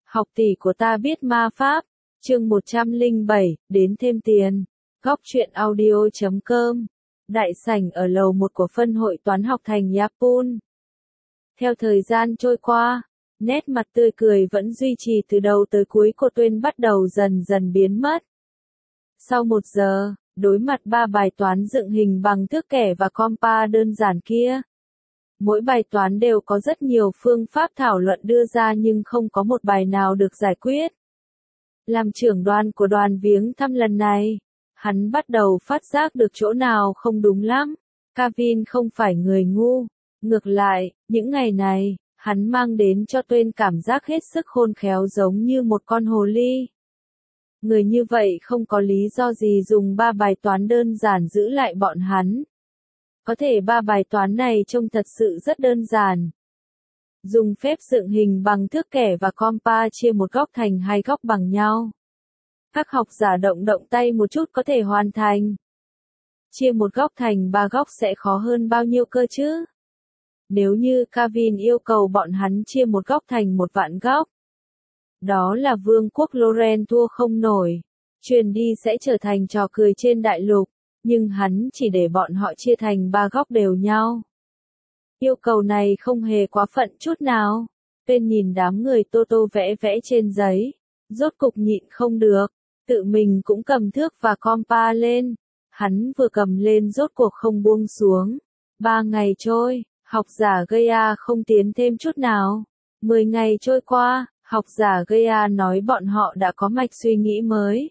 Học tỷ của ta biết ma pháp. Chương 107, đến thêm tiền. Góc truyện audio.com. Đại sảnh ở lầu 1 của phân hội toán học thành Yapun. Theo thời gian trôi qua, nét mặt tươi cười vẫn duy trì từ đầu tới cuối của Tuyên bắt đầu dần dần biến mất. Sau 1 giờ, đối mặt 3 bài toán dựng hình bằng thước kẻ và compa đơn giản kia. Mỗi bài toán đều có rất nhiều phương pháp thảo luận đưa ra nhưng không có một bài nào được giải quyết. Làm trưởng đoàn của đoàn viếng thăm lần này, hắn bắt đầu phát giác được chỗ nào không đúng lắm. Kevin không phải người ngu. Ngược lại, những ngày này, hắn mang đến cho Tuyên cảm giác hết sức khôn khéo giống như một con hồ ly. Người như vậy không có lý do gì dùng 3 bài toán đơn giản giữ lại bọn hắn. Có thể 3 bài toán này trông thật sự rất đơn giản. Dùng phép dựng hình bằng thước kẻ và compa chia một góc thành 2 góc bằng nhau. Các học giả động tay một chút có thể hoàn thành. Chia một góc thành 3 góc sẽ khó hơn bao nhiêu cơ chứ? Nếu như Kevin yêu cầu bọn hắn chia một góc thành 1.000.000 góc. Đó là vương quốc Loren thua không nổi. Truyền đi sẽ trở thành trò cười trên đại lục. Nhưng hắn chỉ để bọn họ chia thành 3 góc đều nhau. Yêu cầu này không hề quá phận chút nào. Tuyên nhìn đám người tô tô vẽ vẽ trên giấy. Rốt cục nhịn không được. Tự mình cũng cầm thước và compa lên. Hắn vừa cầm lên rốt cuộc không buông xuống. 3 ngày trôi, học giả Gaia không tiến thêm chút nào. 10 ngày trôi qua, học giả Gaia nói bọn họ đã có mạch suy nghĩ mới.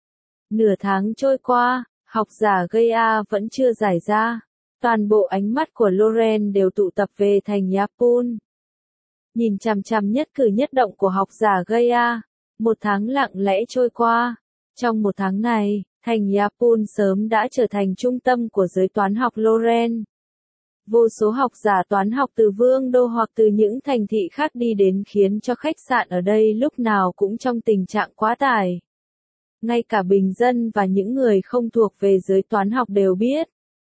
Nửa tháng trôi qua, học giả Gaia vẫn chưa giải ra. Toàn bộ ánh mắt của Loren đều tụ tập về thành Yapun. Nhìn chằm chằm nhất cử nhất động của học giả Gaia. 1 tháng lặng lẽ trôi qua. Trong 1 tháng này, thành Yapun sớm đã trở thành trung tâm của giới toán học Loren. Vô số học giả toán học từ vương đô hoặc từ những thành thị khác đi đến khiến cho khách sạn ở đây lúc nào cũng trong tình trạng quá tải. Ngay cả bình dân và những người không thuộc về giới toán học đều biết.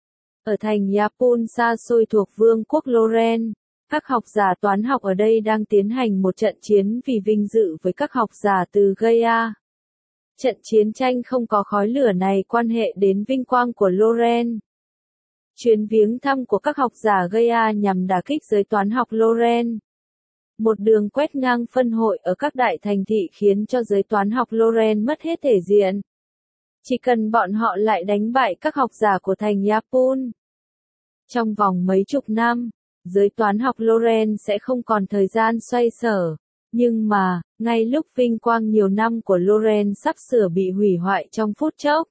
Ở thành Yapun xa xôi thuộc vương quốc Loren, các học giả toán học ở đây đang tiến hành một trận chiến vì vinh dự với các học giả từ Gaia. Trận chiến tranh không có khói lửa này quan hệ đến vinh quang của Loren. Chuyến viếng thăm của các học giả Gaia nhằm đả kích giới toán học Loren. Một đường quét ngang phân hội ở các đại thành thị khiến cho giới toán học Loren mất hết thể diện. Chỉ cần bọn họ lại đánh bại các học giả của thành Yapun. Trong vòng mấy chục năm, giới toán học Loren sẽ không còn thời gian xoay sở. Nhưng mà, ngay lúc vinh quang nhiều năm của Loren sắp sửa bị hủy hoại trong phút chốc.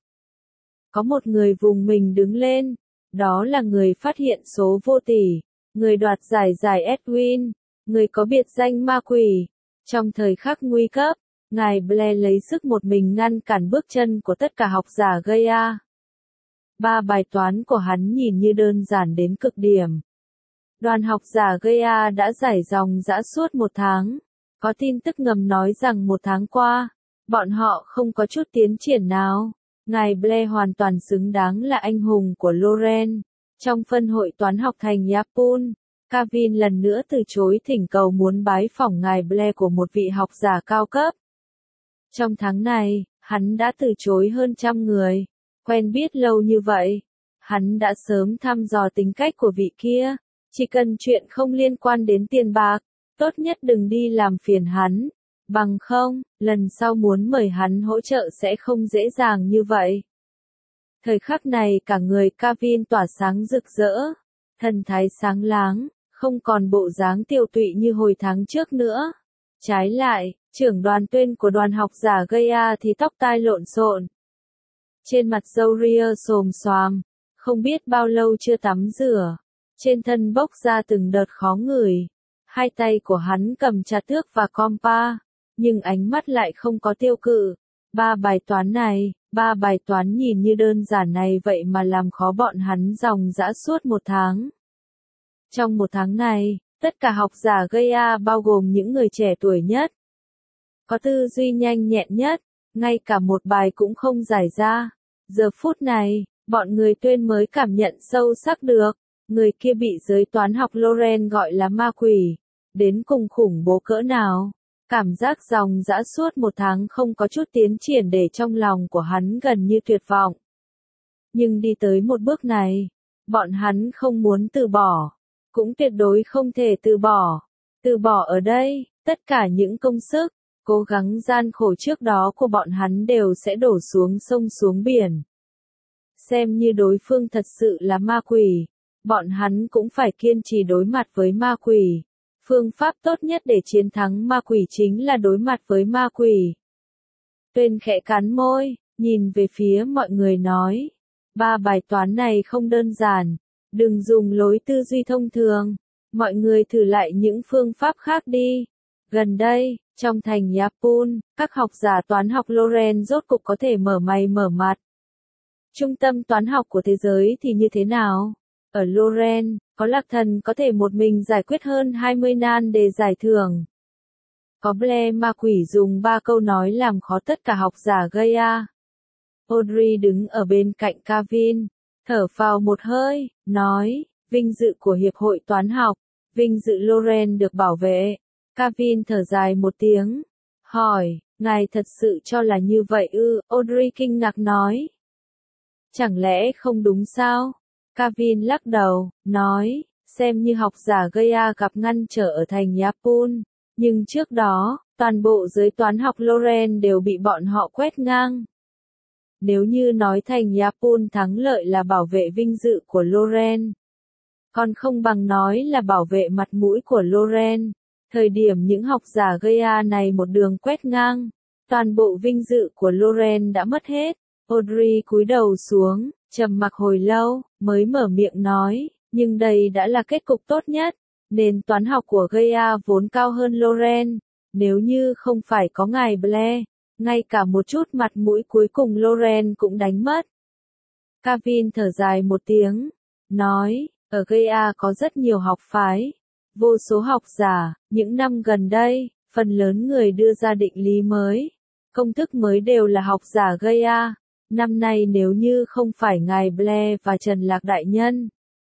Có một người vùng mình đứng lên. Đó là người phát hiện số vô tỷ. Người đoạt giải Edwin. Người có biệt danh ma quỷ. Trong thời khắc nguy cấp, ngài Blair lấy sức một mình ngăn cản bước chân của tất cả học giả Gaia. 3 bài toán của hắn nhìn như đơn giản đến cực điểm. Đoàn học giả Gaia đã giải dòng dã suốt 1 tháng. Có tin tức ngầm nói rằng 1 tháng qua, bọn họ không có chút tiến triển nào. Ngài Blair hoàn toàn xứng đáng là anh hùng của Loren. Trong phân hội toán học thành Yapun, Kevin lần nữa từ chối thỉnh cầu muốn bái phỏng ngài Blair của một vị học giả cao cấp. Trong tháng này, hắn đã từ chối hơn 100 người. Quen biết lâu như vậy, hắn đã sớm thăm dò tính cách của vị kia. Chỉ cần chuyện không liên quan đến tiền bạc, tốt nhất đừng đi làm phiền hắn. Bằng không, lần sau muốn mời hắn hỗ trợ sẽ không dễ dàng như vậy. Thời khắc này cả người Kevin tỏa sáng rực rỡ, thần thái sáng láng, không còn bộ dáng tiều tụy như hồi tháng trước nữa. Trái lại, trưởng đoàn Tuyên của đoàn học giả Gaia thì tóc tai lộn xộn. Trên mặt râu ria xồm xoàm, không biết bao lâu chưa tắm rửa. Trên thân bốc ra từng đợt khó ngửi. 2 tay của hắn cầm chặt thước và compa. Nhưng ánh mắt lại không có tiêu cự. 3 bài toán này, 3 bài toán nhìn như đơn giản này vậy mà làm khó bọn hắn dòng dã suốt 1 tháng. Trong 1 tháng này, tất cả học giả Gaia bao gồm những người trẻ tuổi nhất, có tư duy nhanh nhẹn nhất, ngay cả một bài cũng không giải ra. Giờ phút này, bọn người Tuyên mới cảm nhận sâu sắc được, người kia bị giới toán học Loren gọi là ma quỷ, đến cùng khủng bố cỡ nào. Cảm giác dòng dã suốt một tháng không có chút tiến triển để trong lòng của hắn gần như tuyệt vọng. Nhưng đi tới một bước này, bọn hắn không muốn từ bỏ, cũng tuyệt đối không thể từ bỏ. Từ bỏ ở đây, tất cả những công sức, cố gắng gian khổ trước đó của bọn hắn đều sẽ đổ xuống sông xuống biển. Xem như đối phương thật sự là ma quỷ, bọn hắn cũng phải kiên trì đối mặt với ma quỷ. Phương pháp tốt nhất để chiến thắng ma quỷ chính là đối mặt với ma quỷ. Tuyên khẽ cắn môi, nhìn về phía mọi người nói. 3 bài toán này không đơn giản, đừng dùng lối tư duy thông thường. Mọi người thử lại những phương pháp khác đi. Gần đây, trong thành Yapun, các học giả toán học Loren rốt cục có thể mở mày mở mặt. Trung tâm toán học của thế giới thì như thế nào? Ở Loren, có lạc thần có thể một mình giải quyết hơn 20 nan đề giải thưởng. Có Blair ma quỷ dùng 3 câu nói làm khó tất cả học giả Gaia. Audrey đứng ở bên cạnh Kevin, thở phào một hơi, nói, vinh dự của Hiệp hội Toán học, vinh dự Loren được bảo vệ. Kevin thở dài một tiếng, hỏi, ngài thật sự cho là như vậy ư? Audrey kinh ngạc nói. Chẳng lẽ không đúng sao? Kevin lắc đầu, nói, xem như học giả Gaia gặp ngăn trở ở thành Yapun, nhưng trước đó, toàn bộ giới toán học Loren đều bị bọn họ quét ngang. Nếu như nói thành Yapun thắng lợi là bảo vệ vinh dự của Loren, còn không bằng nói là bảo vệ mặt mũi của Loren. Thời điểm những học giả Gaia này một đường quét ngang, toàn bộ vinh dự của Loren đã mất hết. Audrey cúi đầu xuống, trầm mặc hồi lâu, mới mở miệng nói, nhưng đây đã là kết cục tốt nhất. Nền toán học của Gaia vốn cao hơn Loren, nếu như không phải có ngài Blair, ngay cả một chút mặt mũi cuối cùng Loren cũng đánh mất. Kevin thở dài một tiếng, nói, ở Gaia có rất nhiều học phái, vô số học giả, những năm gần đây, phần lớn người đưa ra định lý mới, công thức mới đều là học giả Gaia. Năm nay nếu như không phải ngài Blair và Trần Lạc Đại Nhân,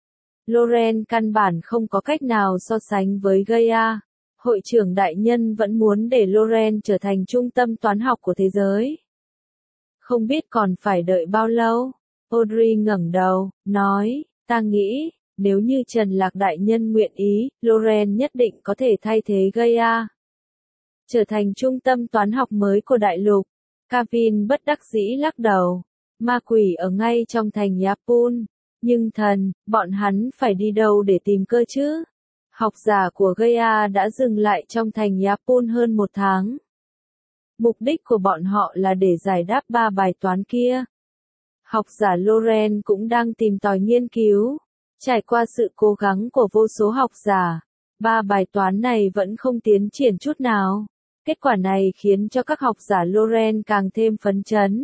Loren căn bản không có cách nào so sánh với Gaia. Hội trưởng đại nhân vẫn muốn để Loren trở thành trung tâm toán học của thế giới. Không biết còn phải đợi bao lâu? Audrey ngẩng đầu, nói, ta nghĩ, nếu như Trần Lạc Đại Nhân nguyện ý, Loren nhất định có thể thay thế Gaia, trở thành trung tâm toán học mới của đại lục. Kevin bất đắc dĩ lắc đầu. Ma quỷ ở ngay trong thành Yapun. Nhưng thần, bọn hắn phải đi đâu để tìm cơ chứ? Học giả của Gaia đã dừng lại trong thành Yapun hơn 1 tháng. Mục đích của bọn họ là để giải đáp 3 bài toán kia. Học giả Loren cũng đang tìm tòi nghiên cứu. Trải qua sự cố gắng của vô số học giả, 3 bài toán này vẫn không tiến triển chút nào. Kết quả này khiến cho các học giả Loren càng thêm phấn chấn.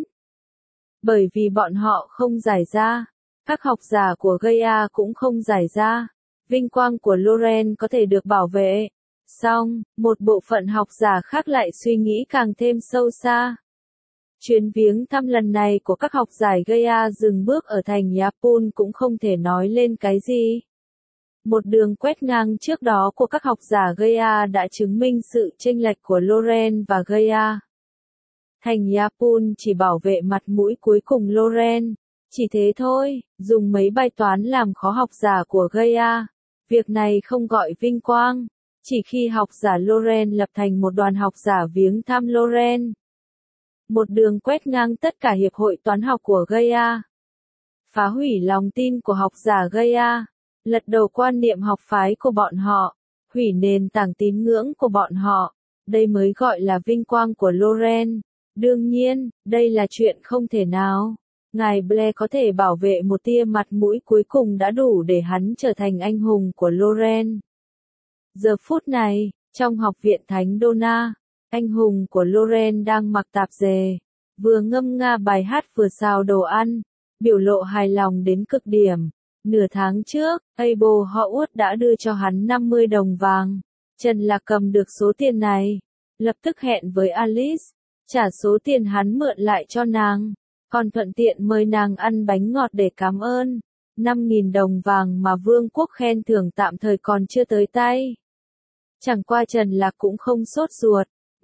Bởi vì bọn họ không giải ra, các học giả của Gaia cũng không giải ra, vinh quang của Loren có thể được bảo vệ. Song, một bộ phận học giả khác lại suy nghĩ càng thêm sâu xa. Chuyến viếng thăm lần này của các học giả Gaia dừng bước ở thành Yapun cũng không thể nói lên cái gì. Một đường quét ngang trước đó của các học giả Gaia đã chứng minh sự chênh lệch của Loren và Gaia. Thành Yapun chỉ bảo vệ mặt mũi cuối cùng Loren. Chỉ thế thôi, dùng mấy bài toán làm khó học giả của Gaia. Việc này không gọi vinh quang. Chỉ khi học giả Loren lập thành một đoàn học giả viếng thăm Loren. Một đường quét ngang tất cả hiệp hội toán học của Gaia. Phá hủy lòng tin của học giả Gaia. Lật đầu quan niệm học phái của bọn họ. Hủy nền tảng tín ngưỡng của bọn họ. Đây mới gọi là vinh quang của Loren. Đương nhiên, đây là chuyện không thể nào. Ngài Blair có thể bảo vệ một tia mặt mũi cuối cùng đã đủ để hắn trở thành anh hùng của Loren. Giờ phút này, trong học viện Thánh Donna, anh hùng của Loren đang mặc tạp dề, vừa ngâm nga bài hát vừa xào đồ ăn, biểu lộ hài lòng đến cực điểm. Nửa tháng trước, Abel Howard đã đưa cho hắn 50 đồng vàng. Trần Lạc cầm được số tiền này, lập tức hẹn với Alice, trả số tiền hắn mượn lại cho nàng, còn thuận tiện mời nàng ăn bánh ngọt để cảm ơn. 5.000 đồng vàng mà Vương quốc khen thưởng tạm thời còn chưa tới tay. Chẳng qua Trần Lạc cũng không sốt ruột,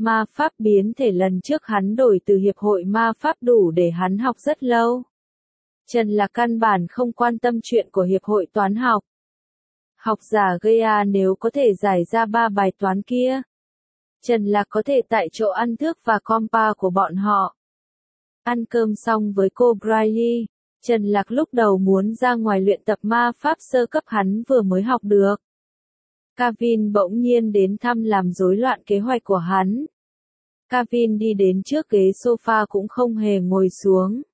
Ma pháp biến thể lần trước hắn đổi từ hiệp hội ma pháp đủ để hắn học rất lâu. Trần Lạc căn bản không quan tâm chuyện của hiệp hội toán học. Học giả Gaia nếu có thể giải ra 3 bài toán kia, Trần Lạc có thể tại chỗ ăn thước và compa của bọn họ. Ăn cơm xong với cô Briley, Trần Lạc lúc đầu muốn ra ngoài luyện tập ma pháp sơ cấp hắn vừa mới học được. Kevin bỗng nhiên đến thăm làm rối loạn kế hoạch của hắn. Kevin đi đến trước ghế sofa cũng không hề ngồi xuống,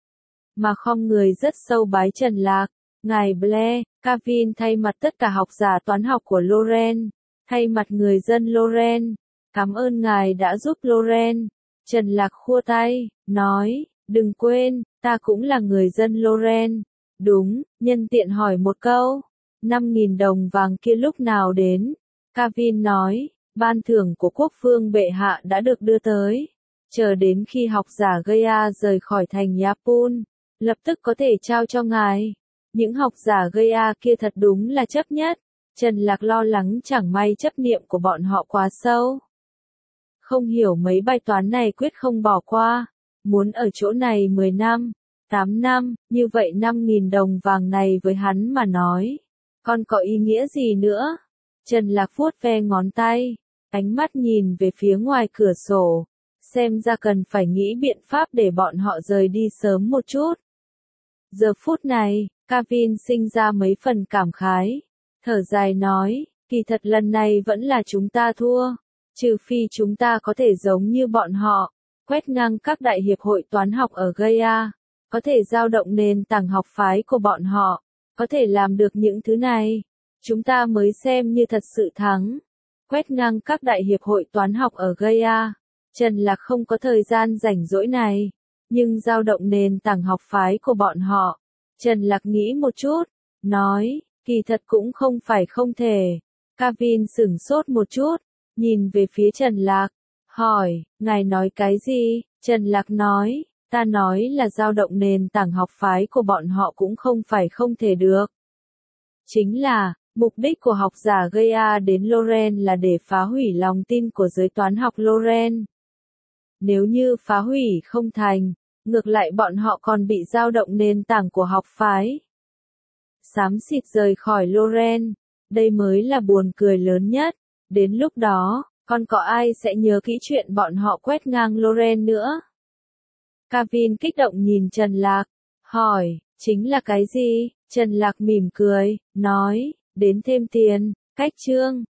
mà khom người rất sâu bái Trần Lạc. Ngài Blair, Kevin thay mặt tất cả học giả toán học của Loren, thay mặt người dân Loren, cảm ơn ngài đã giúp Loren. Trần Lạc khua tay, nói, đừng quên, ta cũng là người dân Loren. Đúng, nhân tiện hỏi một câu, 5.000 đồng vàng kia lúc nào đến? Kevin nói, ban thưởng của quốc vương bệ hạ đã được đưa tới. Chờ đến khi học giả Gaia rời khỏi thành Yapun, lập tức có thể trao cho ngài. Những học giả Gaia kia thật đúng là chấp nhất. Trần Lạc lo lắng chẳng may chấp niệm của bọn họ quá sâu. Không hiểu mấy bài toán này quyết không bỏ qua. Muốn ở chỗ này 10 năm, 8 năm, như vậy 5.000 đồng vàng này với hắn mà nói, còn có ý nghĩa gì nữa? Trần Lạc vuốt ve ngón tay, ánh mắt nhìn về phía ngoài cửa sổ, xem ra cần phải nghĩ biện pháp để bọn họ rời đi sớm một chút. Giờ phút này, Kevin sinh ra mấy phần cảm khái, thở dài nói, kỳ thật lần này vẫn là chúng ta thua, trừ phi chúng ta có thể giống như bọn họ, quét ngang các đại hiệp hội toán học ở Gaia, có thể giao động nền tảng học phái của bọn họ, có thể làm được những thứ này, chúng ta mới xem như thật sự thắng. Quét ngang các đại hiệp hội toán học ở Gaia, Trần Lạc không có thời gian rảnh rỗi này, nhưng giao động nền tảng học phái của bọn họ, Trần Lạc nghĩ một chút, nói, kỳ thật cũng không phải không thể. Kevin sửng sốt một chút, nhìn về phía Trần Lạc, hỏi, ngài nói cái gì? Trần Lạc nói, ta nói là giao động nền tảng học phái của bọn họ cũng không phải không thể được. Chính là, mục đích của học giả Gaia đến Loren là để phá hủy lòng tin của giới toán học Loren. Nếu như phá hủy không thành, ngược lại bọn họ còn bị giao động nền tảng của học phái. Xám xịt rời khỏi Loren, đây mới là buồn cười lớn nhất. Đến lúc đó, còn có ai sẽ nhớ kỹ chuyện bọn họ quét ngang Loren nữa? Kevin kích động nhìn Trần Lạc, hỏi, chính là cái gì? Trần Lạc mỉm cười, nói, đến thêm tiền, cách chương.